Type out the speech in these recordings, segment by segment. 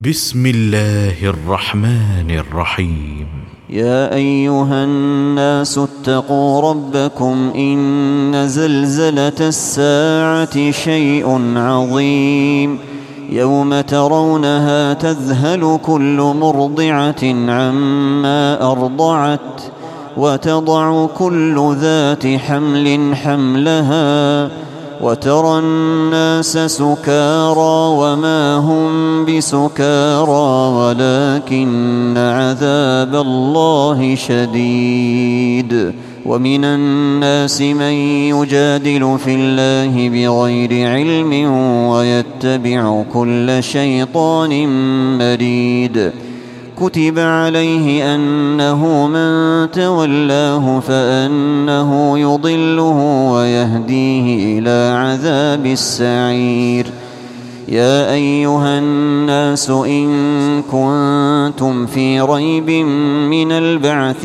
بسم الله الرحمن الرحيم. يا أيها الناس اتقوا ربكم إن زلزلة الساعة شيء عظيم يوم ترونها تذهل كل مرضعة عما أرضعت وتضع كل ذات حمل حملها وترى الناس سكارى وما هم بسكارى ولكن عذاب الله شديد. ومن الناس من يجادل في الله بغير علم ويتبع كل شيطان مريد. كتب عليه أنه من تولاه فأنه يضله ويهديه إلى عذاب السعير. يا أيها الناس إن كنتم في ريب من البعث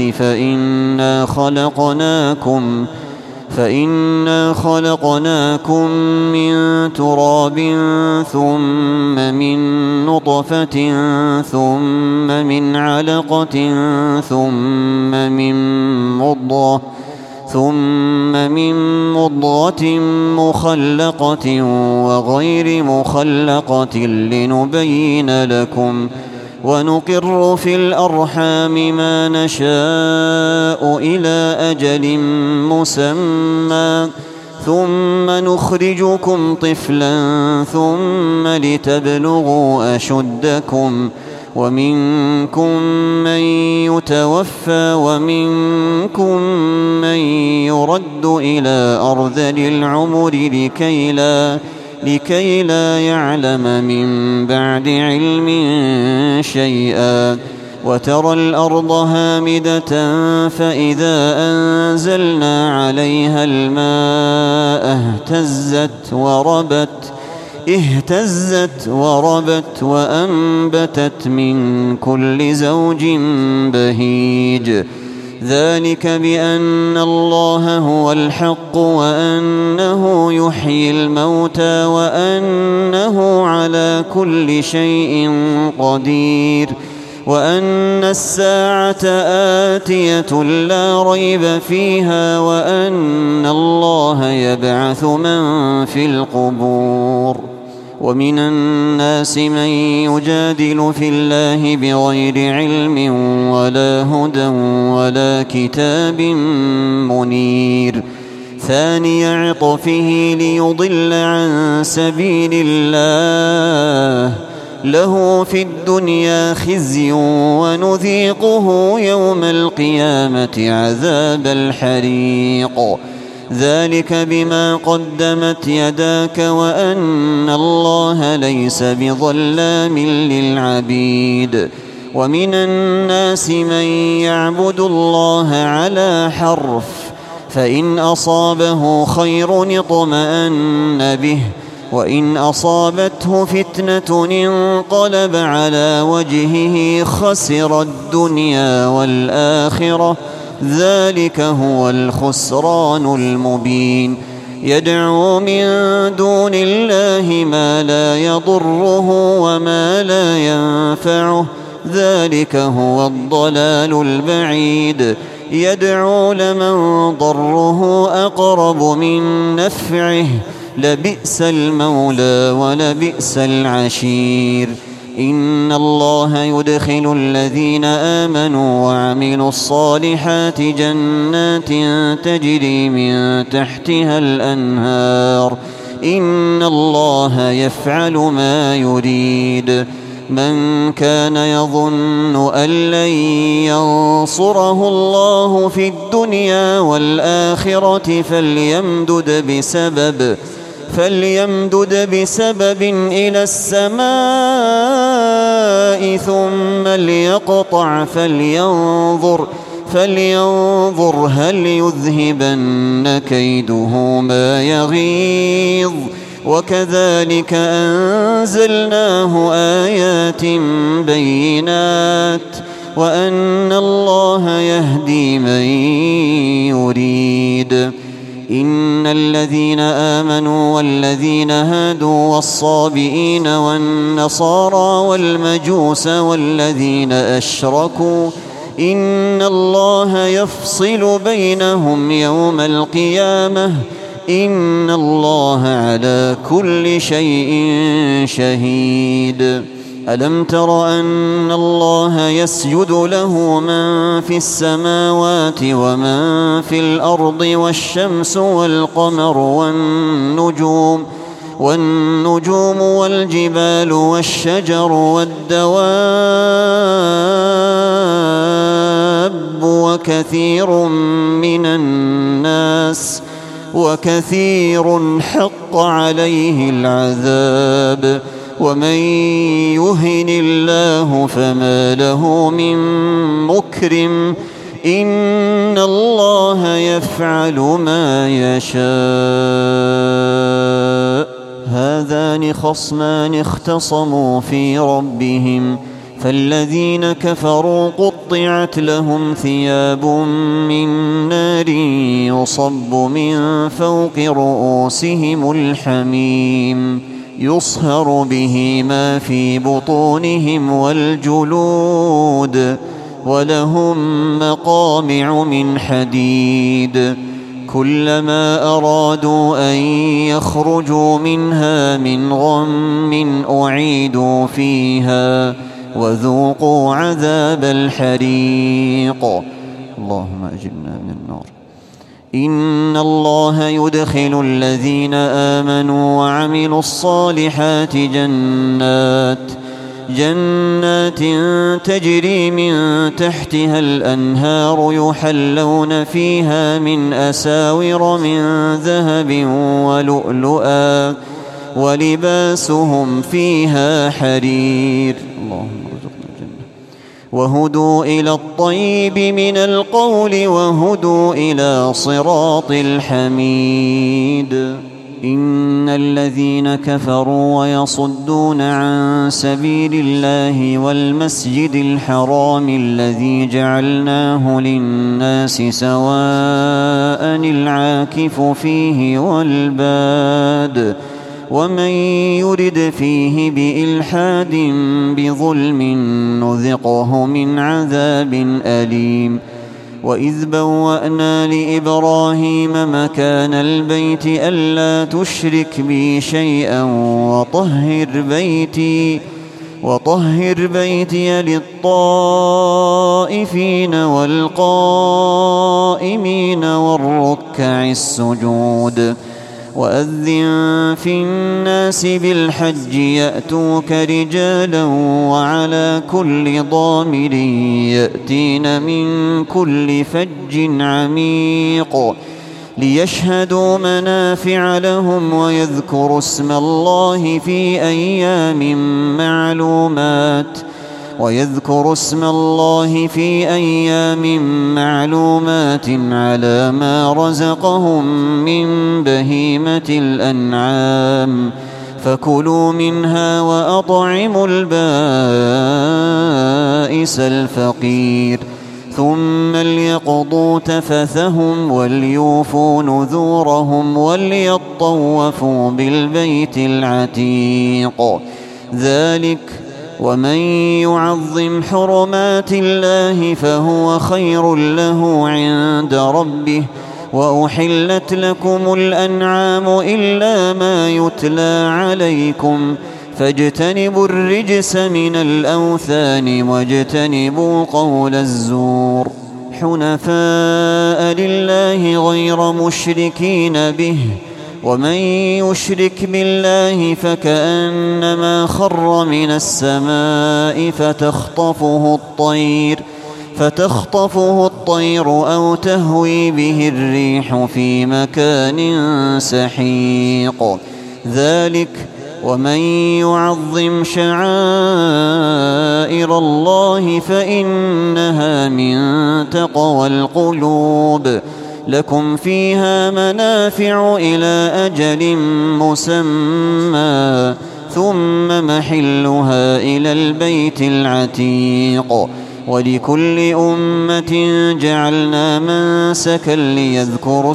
فإنا خلقناكم من تراب ثم من نطفة ثم من علقة ثم من مضغة مخلقة وغير مخلقة لنبين لكم ونقر في الأرحام ما نشاء إلى أجل مسمى ثم نخرجكم طفلا ثم لتبلغوا أشدكم ومنكم من يتوفى ومنكم من يرد إلى أرذل العمر لكي لا يعلم من بعد علم شيئا. وترى الأرض هامدة فإذا أنزلنا عليها الماء اهتزت وربت وأنبتت من كل زوج بهيج. ذلك بأن الله هو الحق وأنه يحيي الموتى وأنه على كل شيء قدير وأن الساعة آتية لا ريب فيها وأن الله يبعث من في القبور. ومن الناس من يجادل في الله بغير علم ولا هدى ولا كتاب منير. ثاني عطفه ليضل عن سبيل الله له في الدنيا خزي ونذيقه يوم القيامة عذاب الحريق. ذلك بما قدمت يداك وأن الله ليس بظلام للعبيد. ومن الناس من يعبد الله على حرف فإن أصابه خير اطمأن به وإن أصابته فتنة انقلب على وجهه خسر الدنيا والآخرة ذلك هو الخسران المبين. يدعو من دون الله ما لا يضره وما لا ينفعه ذلك هو الضلال البعيد. يدعو لمن ضره أقرب من نفعه لبئس المولى ولبئس العشير. إن الله يدخل الذين آمنوا وعملوا الصالحات جنات تجري من تحتها الأنهار إن الله يفعل ما يريد. من كان يظن أن لن ينصره الله في الدنيا والآخرة فليمدد بسبب إلى السماء ثم ليقطع فلينظر هل يذهبن كيده ما يغيظ. وكذلك أنزلناه آيات بينات وأن الله يهدي من يريد. إن الذين آمنوا والذين هادوا والصابئين والنصارى والمجوس والذين أشركوا إن الله يفصل بينهم يوم القيامة إن الله على كل شيء شهيد. ألم تر أن الله يسجد له من في السماوات ومن في الأرض والشمس والقمر والنجوم والجبال والشجر والدواب وكثير حق عليه العذاب ومن يهن الله فما له من مكرم إن الله يفعل ما يشاء. هذان خصمان اختصموا في ربهم فالذين كفروا قطعت لهم ثياب من نار يصب من فوق رؤوسهم الحميم يصهر به ما في بطونهم والجلود ولهم مقامع من حديد كلما أرادوا أن يخرجوا منها من غم أعيدوا فيها وذوقوا عذاب الحريق. اللهم أجرنا من النار. إن الله يدخل الذين آمنوا وعملوا الصالحات جنات تجري من تحتها الأنهار يحلون فيها من أساور من ذهب ولؤلؤا ولباسهم فيها حرير. اللهم ارزقنا الجنة. وهدوا إلى الطيب من القول وهدوا إلى صراط الحميد. إن الذين كفروا ويصدون عن سبيل الله والمسجد الحرام الذي جعلناه للناس سواء العاكف فيه والباد ومن يرد فيه بإلحاد بظلم نذقه من عذاب أليم. وإذ بوأنا لإبراهيم مكان البيت ألا تشرك بي شيئا وطهر بيتي للطائفين والقائمين والركع السجود. وأذن في الناس بالحج يأتوك رجالا وعلى كل ضامر يأتين من كل فج عميق ليشهدوا منافع لهم ويذكروا اسم الله في أيام معلومات على ما رزقهم من بهيمة الأنعام فكلوا منها وأطعموا البائس الفقير ثم ليقضوا تفثهم وليوفوا نذورهم وليطوفوا بالبيت العتيق. ذلك ومن يعظم حرمات الله فهو خير له عند ربه. وأحلت لكم الأنعام إلا ما يتلى عليكم فاجتنبوا الرجس من الأوثان واجتنبوا قول الزور حنفاء لله غير مشركين به ومن يشرك بالله فكأنما خر من السماء فتخطفه الطير أو تهوي به الريح في مكان سحيق. ذلك ومن يعظم شعائر الله فإنها من تقوى القلوب. لكم فيها منافع إلى أجل مسمى ثم محلها إلى البيت العتيق. ولكل أمة جعلنا منسكا ليذكروا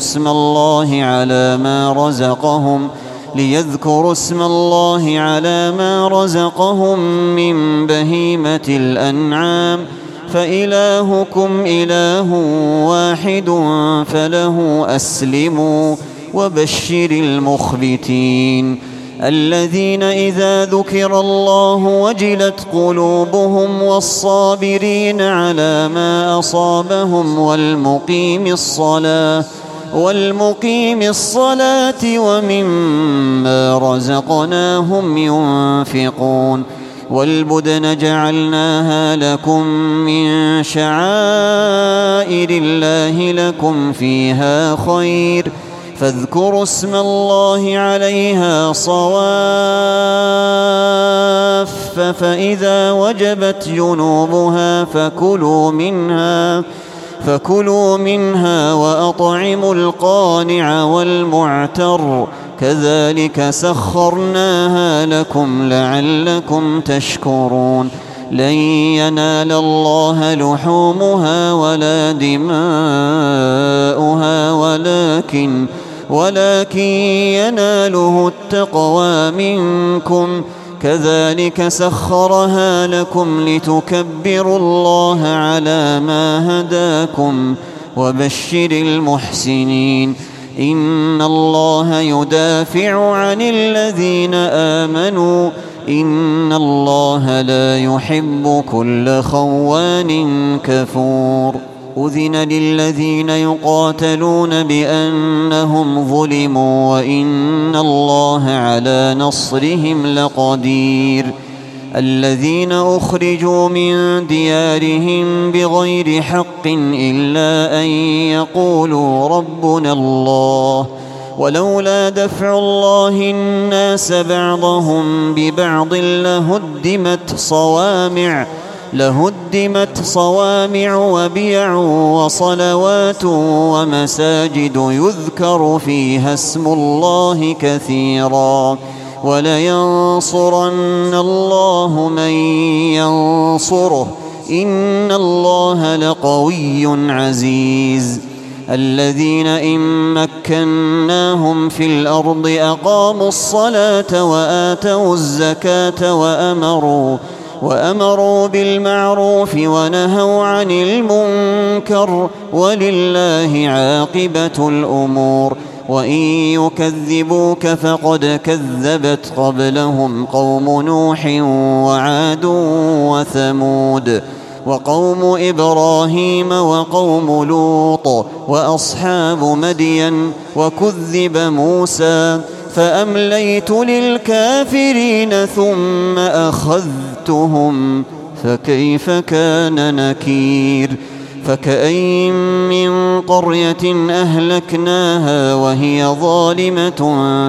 اسم الله على ما رزقهم من بهيمة الأنعام فإلهكم إله واحد فله أسلموا وبشر المخبتين الذين إذا ذكر الله وجلت قلوبهم والصابرين على ما أصابهم والمقيم الصلاة ومما رزقناهم ينفقون والبدن جعلناها لكم من شعائر الله لكم فيها خير فاذكروا اسم الله عليها صواف فإذا وجبت جنوبها فكلوا منها وأطعموا القانع والمعتر كذلك سخرناها لكم لعلكم تشكرون لن ينال الله لحومها ولا دماؤها ولكن يناله التقوى منكم كذلك سخرها لكم لتكبروا الله على ما هداكم وبشر المحسنين إن الله يدافع عن الذين آمنوا إن الله لا يحب كل خوان كفور أذن للذين يقاتلون بأنهم ظلموا وإن الله على نصرهم لقدير الذين أخرجوا من ديارهم بغير حق إلا أن يقولوا ربنا الله ولولا دفع الله الناس بعضهم ببعض لهدمت صوامع وبيع وصلوات ومساجد يذكر فيها اسم الله كثيرا ولينصرن الله من ينصره إن الله لقوي عزيز الذين إن مكناهم في الأرض أقاموا الصلاة وآتوا الزكاة وأمروا بالمعروف ونهوا عن المنكر ولله عاقبة الأمور وإن يكذبوك فقد كذبت قبلهم قوم نوح وعاد وثمود وقوم إبراهيم وقوم لوط وأصحاب مدين وكذب موسى فأمليت للكافرين ثم أخذتهم فكيف كان نكير فكأين من قرية أهلكناها وهي ظالمة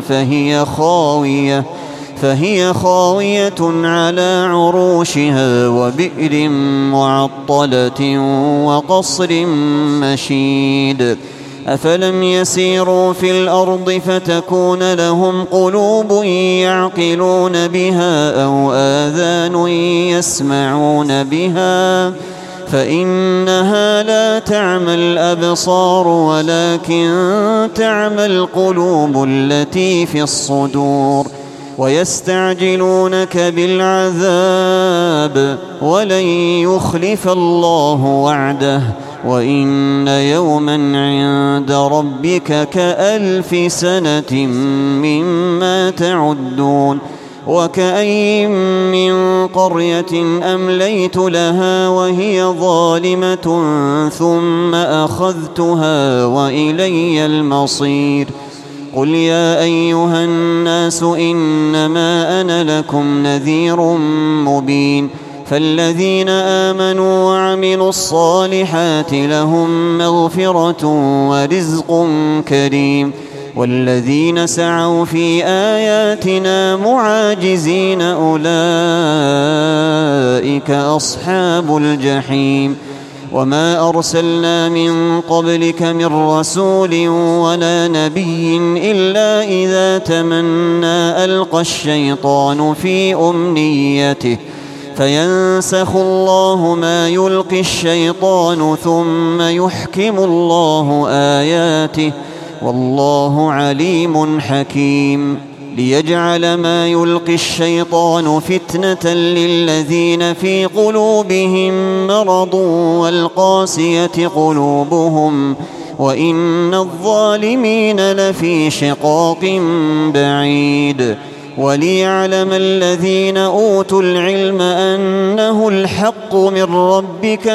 فهي خاوية على عروشها وبئر معطلة وقصر مشيد أفلم يسيروا في الأرض فتكون لهم قلوب يعقلون بها أو آذان يسمعون بها فإنها لا تعمى الأبصار ولكن تعمى القلوب التي في الصدور ويستعجلونك بالعذاب ولن يخلف الله وعده وإن يوما عند ربك كألف سنة مما تعدون وكأين من قرية أمليت لها وهي ظالمة ثم أخذتها وإلي المصير قل يا أيها الناس إنما أنا لكم نذير مبين فالذين آمنوا وعملوا الصالحات لهم مغفرة ورزق كريم والذين سعوا في آياتنا معاجزين أولئك أصحاب الجحيم وما أرسلنا من قبلك من رسول ولا نبي إلا إذا تمنى ألقى الشيطان في فينسخ الله ما يلقي الشيطان ثم يحكم الله آياته والله عليم حكيم ليجعل ما يلقي الشيطان فتنة للذين في قلوبهم مرض والقاسية قلوبهم وإن الظالمين لفي شقاق بعيد وليعلم الذين أوتوا العلم أنه الحق من ربك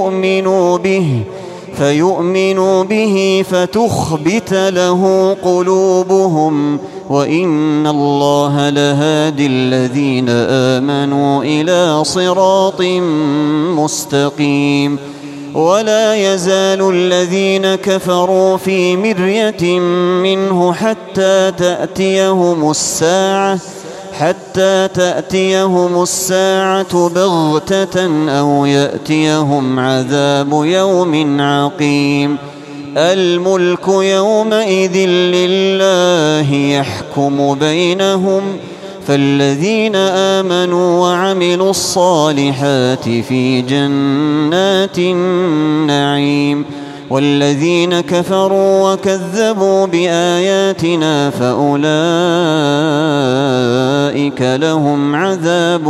فيؤمنوا به فتخبت له قلوبهم وإن الله لهادي الذين آمنوا إلى صراط مستقيم ولا يزال الذين كفروا في مرية منه حتى تأتيهم الساعة بغتة أو يأتيهم عذاب يوم عقيم الملك يومئذ لله يحكم بينهم فالذين آمنوا وعملوا الصالحات في جنات النعيم والذين كفروا وكذبوا بآياتنا فأولئك لهم عذاب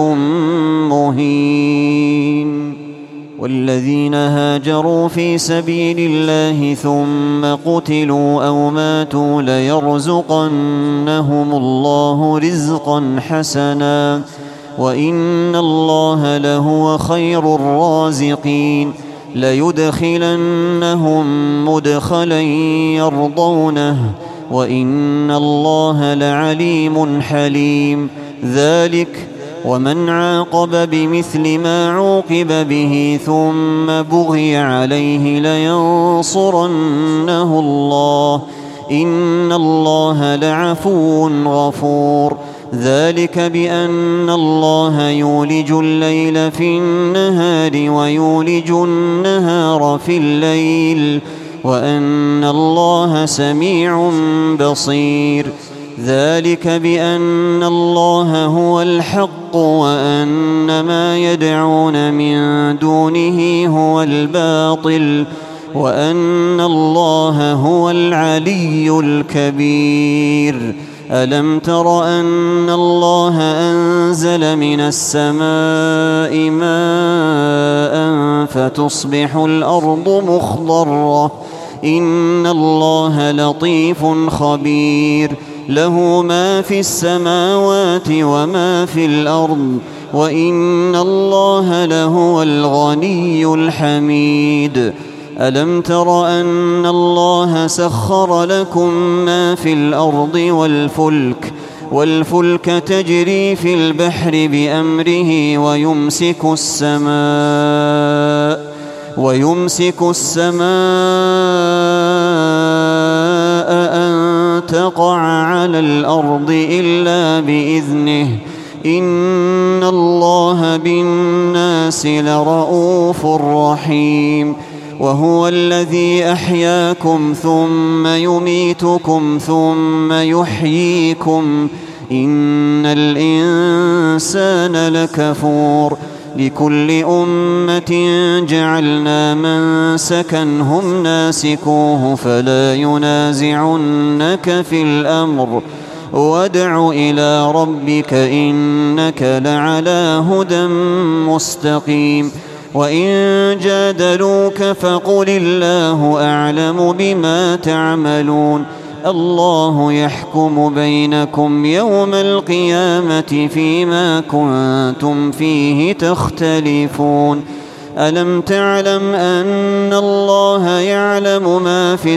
مهين والذين هاجروا في سبيل الله ثم قتلوا أو ماتوا ليرزقنهم الله رزقا حسنا وإن الله لهو خير الرازقين ليدخلنهم مدخلا يرضونه وإن الله لعليم حليم ذلك ومن عاقب بمثل ما عوقب به ثم بغي عليه لينصرنه الله إن الله لعفو غفور ذلك بأن الله يولج الليل في النهار ويولج النهار في الليل وأن الله سميع بصير ذلك بأن الله هو الحق وأن ما يدعون من دونه هو الباطل وأن الله هو العلي الكبير ألم تر أن الله أنزل من السماء ماء فتصبح الأرض مخضرة إن الله لطيف خبير له ما في السماوات وما في الأرض وإن الله لهو الغني الحميد ألم تر أن الله سخر لكم ما في الأرض والفلك تجري في البحر بأمره ويمسك السماء أن تقع على الأرض إلا بإذنه إن الله بالناس لرؤوف رحيم وهو الذي أحياكم ثم يميتكم ثم يحييكم إن الإنسان لكفور لكل أمة جعلنا منسكا هم ناسكوه فلا ينازعنك في الأمر وادع إلى ربك إنك لعلى هدى مستقيم وإن جادلوك فقل الله أعلم بما تعملون الله يحكم بينكم يوم القيامة فيما كنتم فيه تختلفون ألم تعلم أن الله يعلم ما في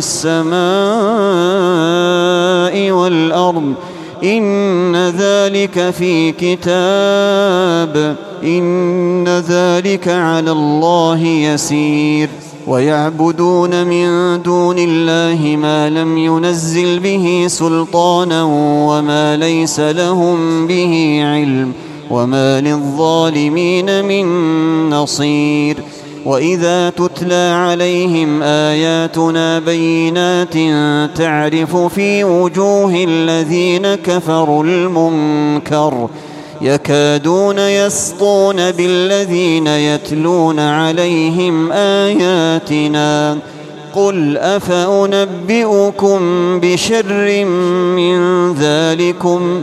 السماء والأرض إن ذلك في كتاب إن ذلك على الله يسير ويعبدون من دون الله ما لم ينزل به سلطانا وما ليس لهم به علم وما للظالمين من نصير وإذا تتلى عليهم آياتنا بينات تعرف في وجوه الذين كفروا المنكر يكادون يسطون بالذين يتلون عليهم آياتنا قل أفأنبئكم بشر من ذلكم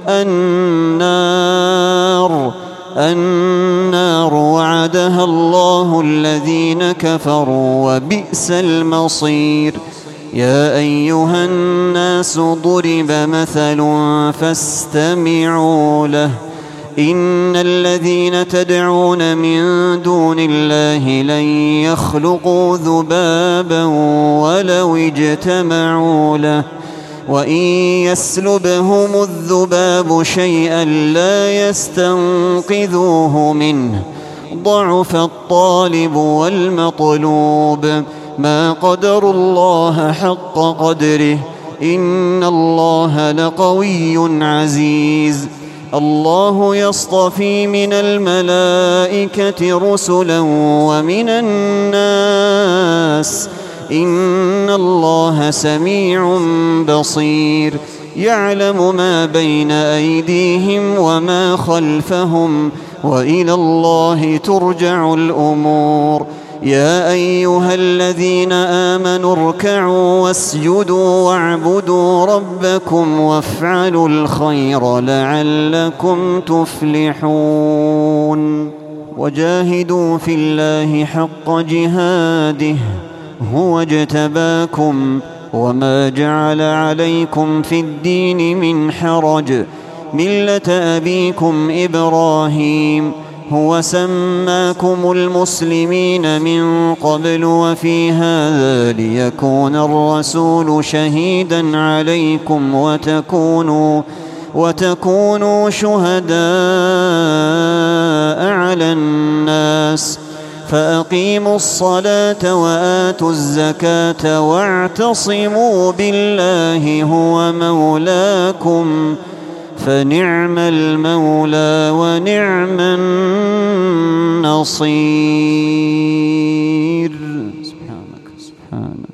النار وعدها الله الذين كفروا وبئس المصير. يا أيها الناس ضرب مثل فاستمعوا له إن الذين تدعون من دون الله لن يخلقوا ذبابا ولو اجتمعوا له وإن يسلبهم الذباب شيئا لا يستنقذوه منه ضعف الطالب والمطلوب ما قدروا الله حق قدره إن الله لقوي عزيز. الله يصطفي من الملائكة رسلا ومن الناس إن الله سميع بصير يعلم ما بين أيديهم وما خلفهم وإلى الله ترجع الأمور. يا أيها الذين آمنوا اركعوا واسجدوا واعبدوا ربكم وافعلوا الخير لعلكم تفلحون. وجاهدوا في الله حق جهاده هو اجتباكم وما جعل عليكم في الدين من حرج ملة أبيكم إبراهيم هو سماكم المسلمين من قبل وفي هذا ليكون الرسول شهيدا عليكم وتكونوا شهداء على الناس فأقيموا الصلاة وآتوا الزكاة واعتصموا بالله هو مولاكم فنعم المولى ونعم النصير. سبحانك